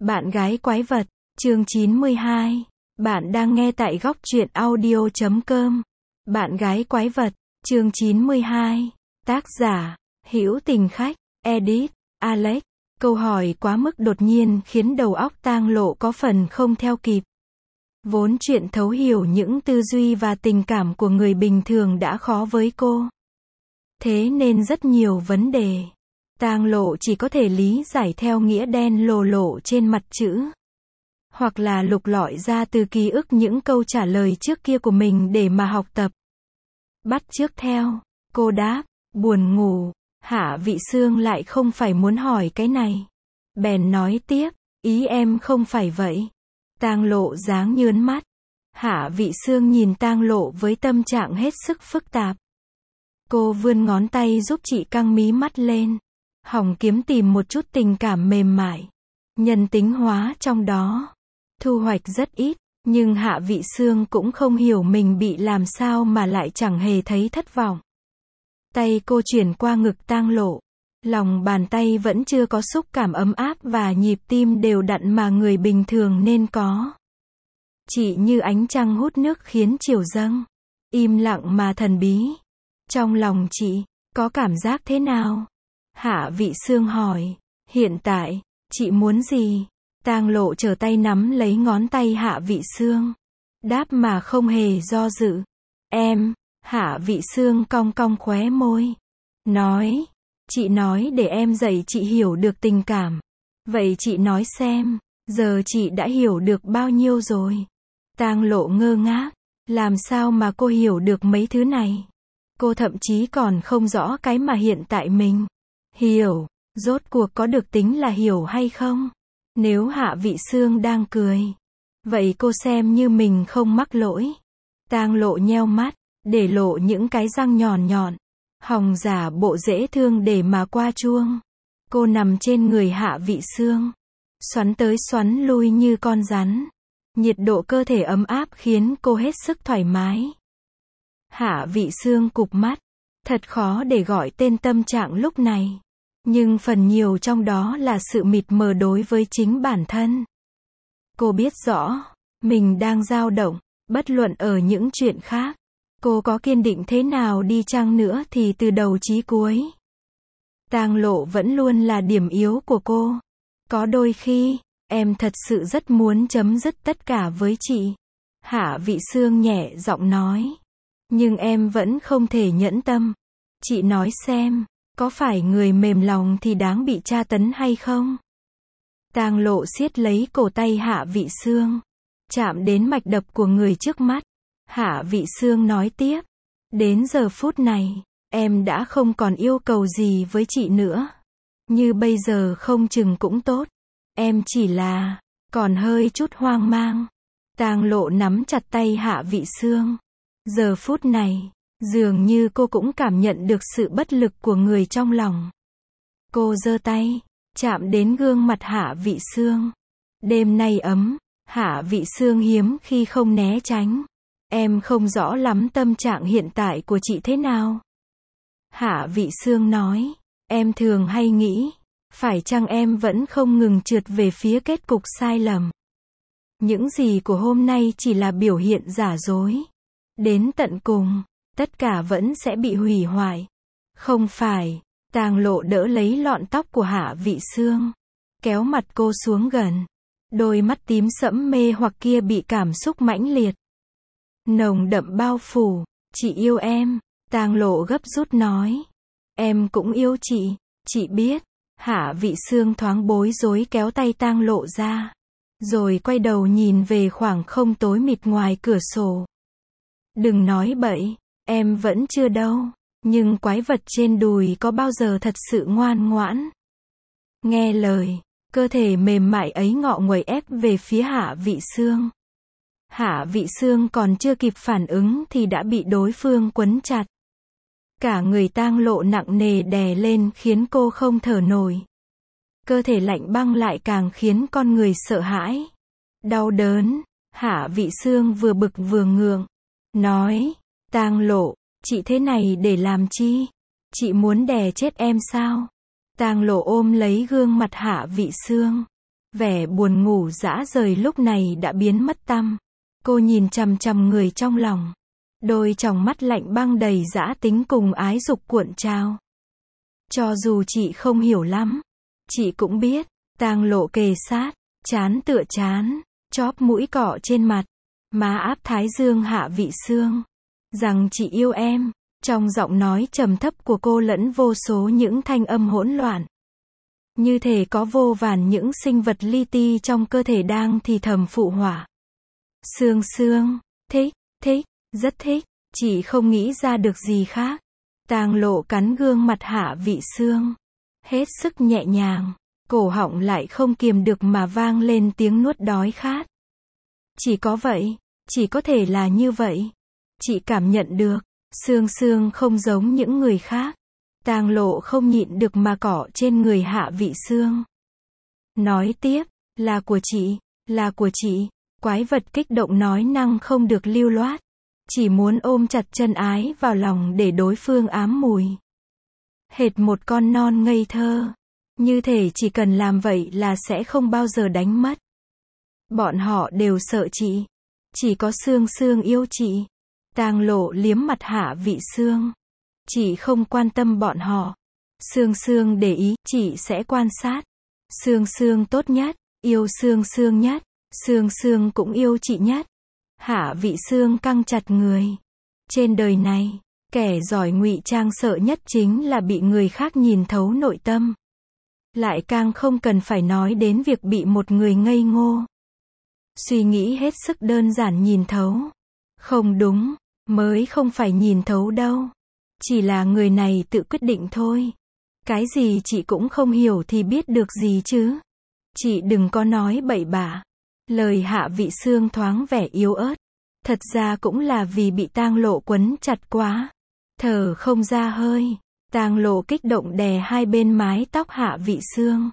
Bạn gái quái vật, chương 92. Bạn đang nghe tại góc truyện audio.com. Bạn gái quái vật, chương 92. Tác giả, Hữu Tình Khách, edit, Alex. Câu hỏi quá mức đột nhiên khiến đầu óc Tang Lộ có phần không theo kịp. Vốn chuyện thấu hiểu những tư duy và tình cảm của người bình thường đã khó với cô. Thế nên rất nhiều vấn đề, Tang Lộ chỉ có thể lý giải theo nghĩa đen lồ lộ trên mặt chữ. Hoặc là lục lọi ra từ ký ức những câu trả lời trước kia của mình để mà học tập. Bắt chước theo, cô đáp, buồn ngủ. Hạ Vị Sương lại không phải muốn hỏi cái này. Bèn nói tiếp, ý em không phải vậy. Tang Lộ dáng nhớn mắt. Hạ Vị Sương nhìn Tang Lộ với tâm trạng hết sức phức tạp. Cô vươn ngón tay giúp chị căng mí mắt lên. Hòng kiếm tìm một chút tình cảm mềm mại, nhân tính hóa trong đó. Thu hoạch rất ít, nhưng Hạ Vị Sương cũng không hiểu mình bị làm sao mà lại chẳng hề thấy thất vọng. Tay cô chuyển qua ngực Tang Lộ. Lòng bàn tay vẫn chưa có xúc cảm ấm áp và nhịp tim đều đặn mà người bình thường nên có. Chị như ánh trăng hút nước khiến chiều dâng. Im lặng mà thần bí. Trong lòng chị, có cảm giác thế nào? Hạ Vị Sương hỏi. Hiện tại, chị muốn gì? Tang Lộ trở tay nắm lấy ngón tay Hạ Vị Sương. Đáp mà không hề do dự. Em, Hạ Vị Sương cong cong khóe môi. Nói, chị nói để em dạy chị hiểu được tình cảm. Vậy chị nói xem, giờ chị đã hiểu được bao nhiêu rồi? Tang Lộ ngơ ngác. Làm sao mà cô hiểu được mấy thứ này? Cô thậm chí còn không rõ cái mà hiện tại mình hiểu, rốt cuộc có được tính là hiểu hay không? Nếu Hạ Vị Sương đang cười, vậy cô xem như mình không mắc lỗi. Tang Lộ nheo mắt, để lộ những cái răng nhọn nhọn, hòng giả bộ dễ thương để mà qua chuông. Cô nằm trên người Hạ Vị Sương, xoắn tới xoắn lui như con rắn. Nhiệt độ cơ thể ấm áp khiến cô hết sức thoải mái. Hạ Vị Sương cụp mắt, thật khó để gọi tên tâm trạng lúc này. Nhưng phần nhiều trong đó là sự mịt mờ đối với chính bản thân. Cô biết rõ, mình đang dao động, bất luận ở những chuyện khác. Cô có kiên định thế nào đi chăng nữa thì từ đầu chí cuối, Tang Lộ vẫn luôn là điểm yếu của cô. Có đôi khi, em thật sự rất muốn chấm dứt tất cả với chị. Hạ Vị Sương nhẹ giọng nói. Nhưng em vẫn không thể nhẫn tâm. Chị nói xem, có phải người mềm lòng thì đáng bị tra tấn hay không? Tang Lộ siết lấy cổ tay Hạ Vị Sương, chạm đến mạch đập của người trước mắt. Hạ Vị Sương nói tiếp, đến giờ phút này, em đã không còn yêu cầu gì với chị nữa. Như bây giờ không chừng cũng tốt. Em chỉ là, còn hơi chút hoang mang. Tang Lộ nắm chặt tay Hạ Vị Sương. Giờ phút này, dường như cô cũng cảm nhận được sự bất lực của người trong lòng. Cô giơ tay, chạm đến gương mặt Hạ Vị Sương. Đêm nay ấm, Hạ Vị Sương hiếm khi không né tránh. Em không rõ lắm tâm trạng hiện tại của chị thế nào. Hạ Vị Sương nói, em thường hay nghĩ, phải chăng em vẫn không ngừng trượt về phía kết cục sai lầm. Những gì của hôm nay chỉ là biểu hiện giả dối. Đến tận cùng, tất cả vẫn sẽ bị hủy hoại. Không phải. Tang Lộ đỡ lấy lọn tóc của Hạ Vị Sương, kéo mặt cô xuống gần. Đôi mắt tím sẫm mê hoặc kia bị cảm xúc mãnh liệt, nồng đậm bao phủ. Chị yêu em, Tang Lộ gấp rút nói. Em cũng yêu chị biết. Hạ Vị Sương thoáng bối rối kéo tay Tang Lộ ra, rồi quay đầu nhìn về khoảng không tối mịt ngoài cửa sổ. Đừng nói bậy, em vẫn chưa đâu. Nhưng quái vật trên đùi có bao giờ thật sự ngoan ngoãn, nghe lời. Cơ thể mềm mại ấy ngọ nguậy ép về phía Hạ Vị Sương. Hạ Vị Sương còn chưa kịp phản ứng thì đã bị đối phương quấn chặt. Cả người Tang Lộ nặng nề đè lên khiến cô không thở nổi. Cơ thể lạnh băng lại càng khiến con người sợ hãi, đau đớn. Hạ Vị Sương vừa bực vừa ngượng, nói, Tang Lộ, chị thế này để làm chi? Chị muốn đè chết em sao? Tang Lộ ôm lấy gương mặt Hạ Vị Sương, Vẻ buồn ngủ dã rời lúc này đã biến mất tăm. Cô nhìn chằm chằm người trong lòng. Đôi tròng mắt lạnh băng đầy dã tính cùng ái dục cuộn trào. Cho dù chị không hiểu lắm, chị cũng biết. Tang Lộ kề sát, trán tựa trán, chóp mũi cọ trên mặt, má áp thái dương Hạ Vị Sương. Rằng chị yêu em. Trong giọng nói trầm thấp của cô lẫn vô số những thanh âm hỗn loạn. Như thể có vô vàn những sinh vật li ti trong cơ thể đang thì thầm phụ họa. Sương Sương, thích, rất thích, chị không nghĩ ra được gì khác. Tang Lộ cắn gương mặt Hạ Vị Sương. Hết sức nhẹ nhàng, cổ họng lại không kiềm được mà vang lên tiếng nuốt đói khát. Chỉ có vậy, chỉ có thể là như vậy. Chị cảm nhận được, Sương Sương không giống những người khác. Tang Lộ không nhịn được mà cọ trên người Hạ Vị Sương. Nói tiếp, là của chị, là của chị. Quái vật kích động nói năng không được lưu loát. Chỉ muốn ôm chặt chân ái vào lòng để đối phương ám mùi. Hệt một con non ngây thơ. Như thể chỉ cần làm vậy là sẽ không bao giờ đánh mất. Bọn họ đều sợ chị. Chỉ có Sương Sương yêu chị. Tang Lộ liếm mặt Hạ Vị Sương. Chị không quan tâm bọn họ. Sương Sương để ý, chị sẽ quan sát. Sương Sương tốt nhất, yêu Sương Sương nhất. Sương Sương cũng yêu chị nhất. Hạ Vị Sương căng chặt người. Trên đời này, kẻ giỏi ngụy trang sợ nhất chính là bị người khác nhìn thấu nội tâm. Lại càng không cần phải nói đến việc bị một người ngây ngô suy nghĩ hết sức đơn giản nhìn thấu. Không đúng, mới không phải nhìn thấu đâu. Chỉ là người này tự quyết định thôi. Cái gì chị cũng không hiểu thì biết được gì chứ. Chị đừng có nói bậy bạ. Lời Hạ Vị Sương thoáng vẻ yếu ớt. Thật ra cũng là vì bị Tang Lộ quấn chặt quá. Thở không ra hơi. Tang Lộ kích động đè hai bên mái tóc Hạ Vị Sương.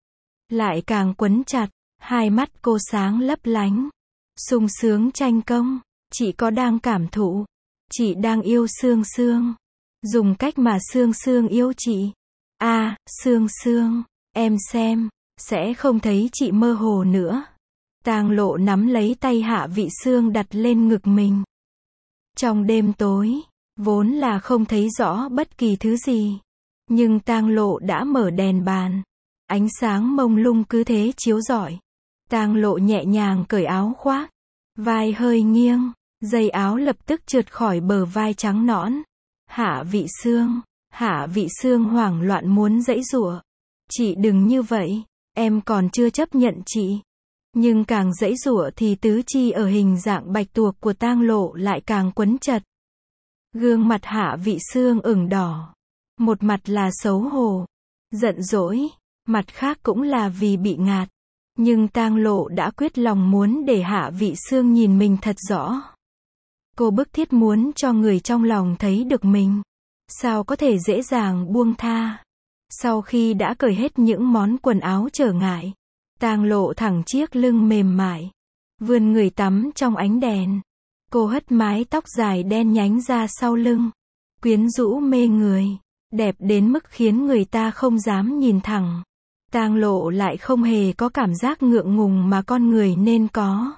Lại càng quấn chặt. Hai mắt cô sáng lấp lánh. Sung sướng tranh công. Chị có đang cảm thụ. Chị đang yêu Sương Sương. Dùng cách mà Sương Sương yêu chị. À, Sương Sương, em xem, sẽ không thấy chị mơ hồ nữa. Tang Lộ nắm lấy tay Hạ Vị Sương đặt lên ngực mình. Trong đêm tối, vốn là không thấy rõ bất kỳ thứ gì. Nhưng Tang Lộ đã mở đèn bàn. Ánh sáng mông lung cứ thế chiếu rọi. Tang Lộ nhẹ nhàng cởi áo khoác. Vai hơi nghiêng, dây áo lập tức trượt khỏi bờ vai trắng nõn. Hạ Vị Sương hoảng loạn muốn giãy giụa. Chị đừng như vậy, em còn chưa chấp nhận chị. Nhưng càng giãy giụa thì tứ chi ở hình dạng bạch tuộc của Tang Lộ lại càng quấn chặt. Gương mặt Hạ Vị Sương ửng đỏ. Một mặt là xấu hổ, giận dỗi, mặt khác cũng là vì bị ngạt. Nhưng Tang Lộ đã quyết lòng muốn để Hạ Vị Sương nhìn mình thật rõ. Cô bức thiết muốn cho người trong lòng thấy được mình. Sao có thể dễ dàng buông tha. Sau khi đã cởi hết những món quần áo trở ngại, Tang Lộ thẳng chiếc lưng mềm mại, vươn người tắm trong ánh đèn. Cô hất mái tóc dài đen nhánh ra sau lưng, quyến rũ mê người, đẹp đến mức khiến người ta không dám nhìn thẳng. Tang Lộ lại không hề có cảm giác ngượng ngùng mà con người nên có.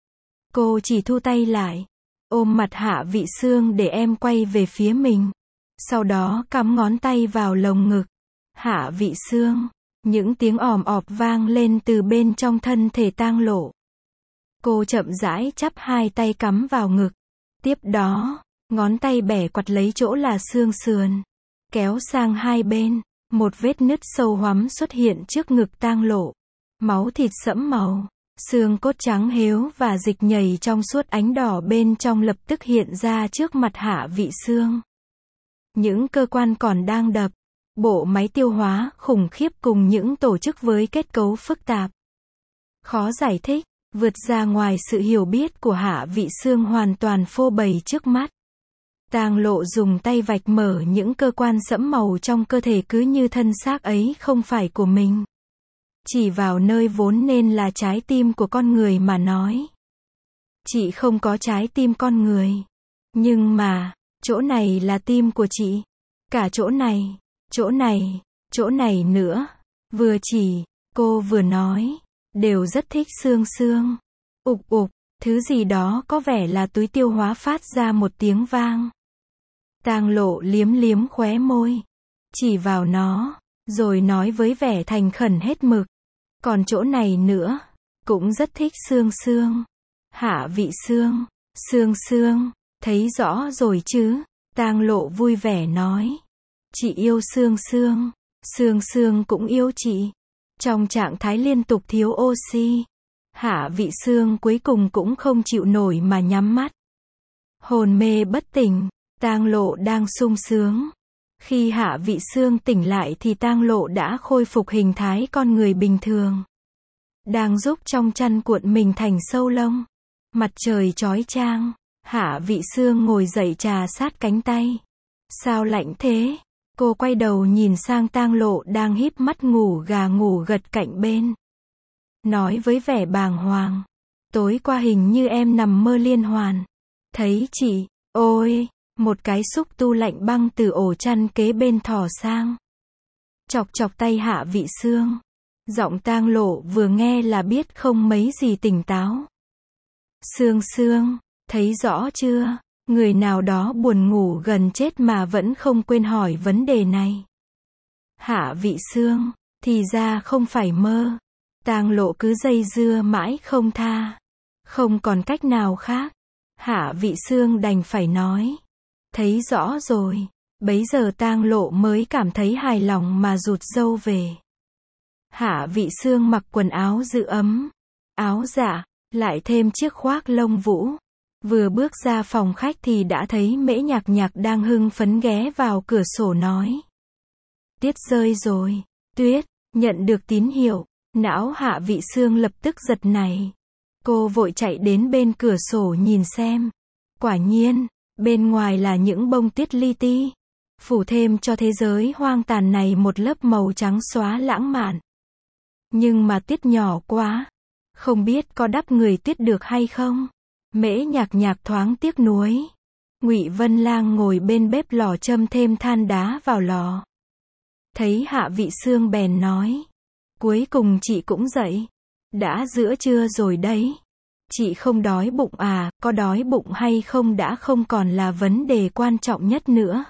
Cô chỉ thu tay lại, ôm mặt Hạ Vị Sương để em quay về phía mình. Sau đó cắm ngón tay vào lồng ngực. Hạ Vị Sương. Những tiếng òm ọp vang lên từ bên trong thân thể Tang Lộ. Cô chậm rãi chắp hai tay cắm vào ngực. Tiếp đó, ngón tay bẻ quặt lấy chỗ là xương sườn. Kéo sang hai bên. Một vết nứt sâu hoắm xuất hiện trước ngực Tang Lộ. Máu thịt sẫm màu. Xương cốt trắng héo và dịch nhầy trong suốt ánh đỏ bên trong lập tức hiện ra trước mặt Hạ Vị Sương. Những cơ quan còn đang đập. Bộ máy tiêu hóa khủng khiếp cùng những tổ chức với kết cấu phức tạp. Khó giải thích, vượt ra ngoài sự hiểu biết của Hạ Vị Sương hoàn toàn phô bày trước mắt. Tang Lộ dùng tay vạch mở những cơ quan sẫm màu trong cơ thể cứ như thân xác ấy không phải của mình. Chỉ vào nơi vốn nên là trái tim của con người mà nói. Chị không có trái tim con người. Nhưng mà, chỗ này là tim của chị. Cả chỗ này nữa. Vừa chỉ, cô vừa nói. đều rất thích Sương Sương. Ục ục, thứ gì đó có vẻ là túi tiêu hóa phát ra một tiếng vang. Tang Lộ liếm liếm khóe môi, chỉ vào nó, rồi nói với vẻ thành khẩn hết mực. Còn chỗ này nữa, cũng rất thích Sương Sương. Hạ Vị Sương, Sương Sương, thấy rõ rồi chứ? Tang Lộ vui vẻ nói. Chị yêu Sương Sương, Sương Sương cũng yêu chị. Trong trạng thái liên tục thiếu oxy, Hạ Vị Sương cuối cùng cũng không chịu nổi mà nhắm mắt. Hồn mê bất tỉnh, Tang Lộ đang sung sướng. Khi Hạ Vị Sương tỉnh lại thì Tang Lộ đã khôi phục hình thái con người bình thường. Đang giúp trong chăn cuộn mình thành sâu lông. Mặt trời chói chang, Hạ Vị Sương ngồi dậy trà sát cánh tay. Sao lạnh thế? Cô quay đầu nhìn sang Tang Lộ đang híp mắt ngủ gà ngủ gật cạnh bên. Nói với vẻ bàng hoàng. Tối qua hình như em nằm mơ liên hoàn. Thấy chị, ôi, một cái xúc tu lạnh băng từ ổ chăn kế bên thò sang. Chọc chọc tay Hạ Vị Sương. Giọng Tang Lộ vừa nghe là biết không mấy gì tỉnh táo. Sương Sương, thấy rõ chưa? Người nào đó buồn ngủ gần chết mà vẫn không quên hỏi vấn đề này. Hạ Vị Sương, thì ra không phải mơ. Tang Lộ cứ dây dưa mãi không tha. Không còn cách nào khác. Hạ Vị Sương đành phải nói. Thấy rõ rồi. Bấy giờ Tang Lộ mới cảm thấy hài lòng mà rụt râu về. Hạ Vị Sương mặc quần áo giữ ấm. Áo dạ, lại thêm chiếc khoác lông vũ. Vừa bước ra phòng khách thì đã thấy Mễ Nhạc Nhạc đang hưng phấn ghé vào cửa sổ nói. Tiết rơi rồi. Tuyết, nhận được tín hiệu. Não Hạ Vị Sương lập tức giật nảy. Cô vội chạy đến bên cửa sổ nhìn xem. Quả nhiên, bên ngoài là những bông tuyết li ti. Phủ thêm cho thế giới hoang tàn này một lớp màu trắng xóa lãng mạn. Nhưng mà tuyết nhỏ quá. Không biết có đắp người tuyết được hay không? Mễ Nhạc Nhạc thoáng tiếc nuối. Ngụy Vân Lang ngồi bên bếp lò châm thêm than đá vào lò. Thấy Hạ Vị Sương bèn nói. Cuối cùng chị cũng dậy. Đã giữa trưa rồi đấy. Chị không đói bụng à? Có đói bụng hay không đã không còn là vấn đề quan trọng nhất nữa.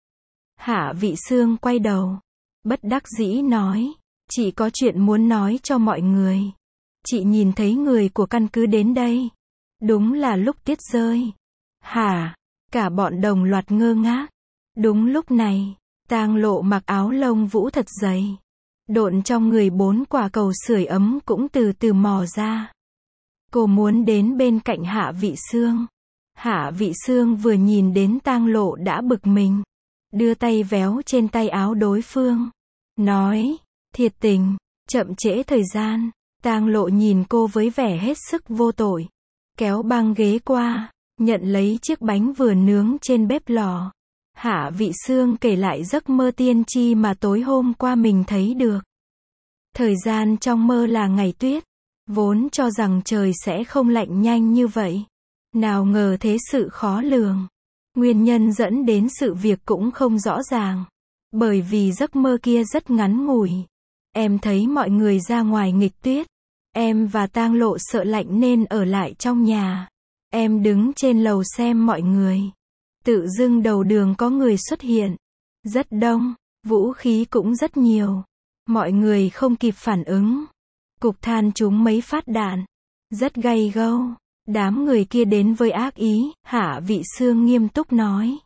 Hạ Vị Sương quay đầu. Bất đắc dĩ nói. Chị có chuyện muốn nói cho mọi người. Chị nhìn thấy người của căn cứ đến đây. Đúng là lúc tuyết rơi. Hả? Cả bọn đồng loạt ngơ ngác. Đúng lúc này, Tang Lộ mặc áo lông vũ thật dày. Độn trong người 4 quả cầu sưởi ấm cũng từ từ mò ra. Cô muốn đến bên cạnh Hạ Vị Sương. Hạ Vị Sương vừa nhìn đến Tang Lộ đã bực mình. Đưa tay véo trên tay áo đối phương. Nói, thiệt tình, chậm trễ thời gian. Tang Lộ nhìn cô với vẻ hết sức vô tội. Kéo băng ghế qua, nhận lấy chiếc bánh vừa nướng trên bếp lò. Hạ Vị Sương kể lại giấc mơ tiên tri mà tối hôm qua mình thấy được. Thời gian trong mơ là ngày tuyết. Vốn cho rằng trời sẽ không lạnh nhanh như vậy. Nào ngờ thế sự khó lường. Nguyên nhân dẫn đến sự việc cũng không rõ ràng. Bởi vì giấc mơ kia rất ngắn ngủi. Em thấy mọi người ra ngoài nghịch tuyết. Em và Tang Lộ sợ lạnh nên ở lại trong nhà. Em đứng trên lầu xem mọi người. Tự dưng đầu đường có người xuất hiện. Rất đông, vũ khí cũng rất nhiều. Mọi người không kịp phản ứng. Cục than trúng mấy phát đạn. Rất gay gâu. Đám người kia đến với ác ý, Hạ Vị Sương nghiêm túc nói.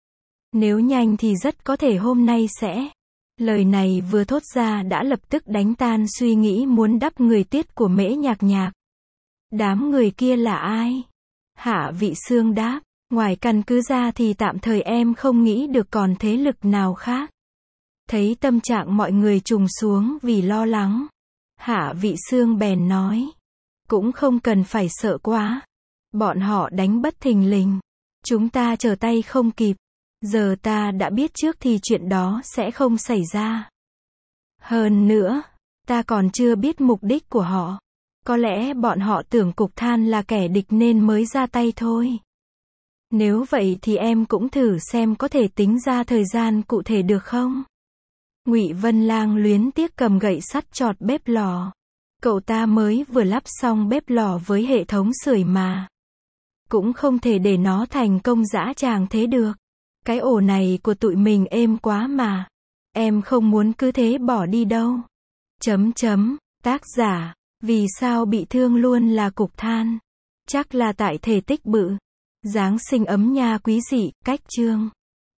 Nếu nhanh thì rất có thể hôm nay sẽ. Lời này vừa thốt ra đã lập tức đánh tan suy nghĩ muốn đắp người tuyết của Mễ Nhạc Nhạc. Đám người kia là ai? Hạ Vị Sương đáp, ngoài căn cứ ra thì tạm thời em không nghĩ được còn thế lực nào khác. Thấy tâm trạng mọi người trùng xuống vì lo lắng. Hạ Vị Sương bèn nói. Cũng không cần phải sợ quá. Bọn họ đánh bất thình lình. Chúng ta trở tay không kịp. Giờ ta đã biết trước thì chuyện đó sẽ không xảy ra. Hơn nữa, ta còn chưa biết mục đích của họ. Có lẽ bọn họ tưởng cục than là kẻ địch nên mới ra tay thôi. Nếu vậy thì em cũng thử xem có thể tính ra thời gian cụ thể được không? Ngụy Vân Lang luyến tiếc cầm gậy sắt chọt bếp lò. Cậu ta mới vừa lắp xong bếp lò với hệ thống sưởi mà. Cũng không thể để nó thành công dã tràng thế được. Cái ổ này của tụi mình êm quá mà. Em không muốn cứ thế bỏ đi đâu. Tác giả, vì sao bị thương luôn là cục than. Chắc là tại thể tích bự. Giáng sinh ấm nha quý dị, cách chương.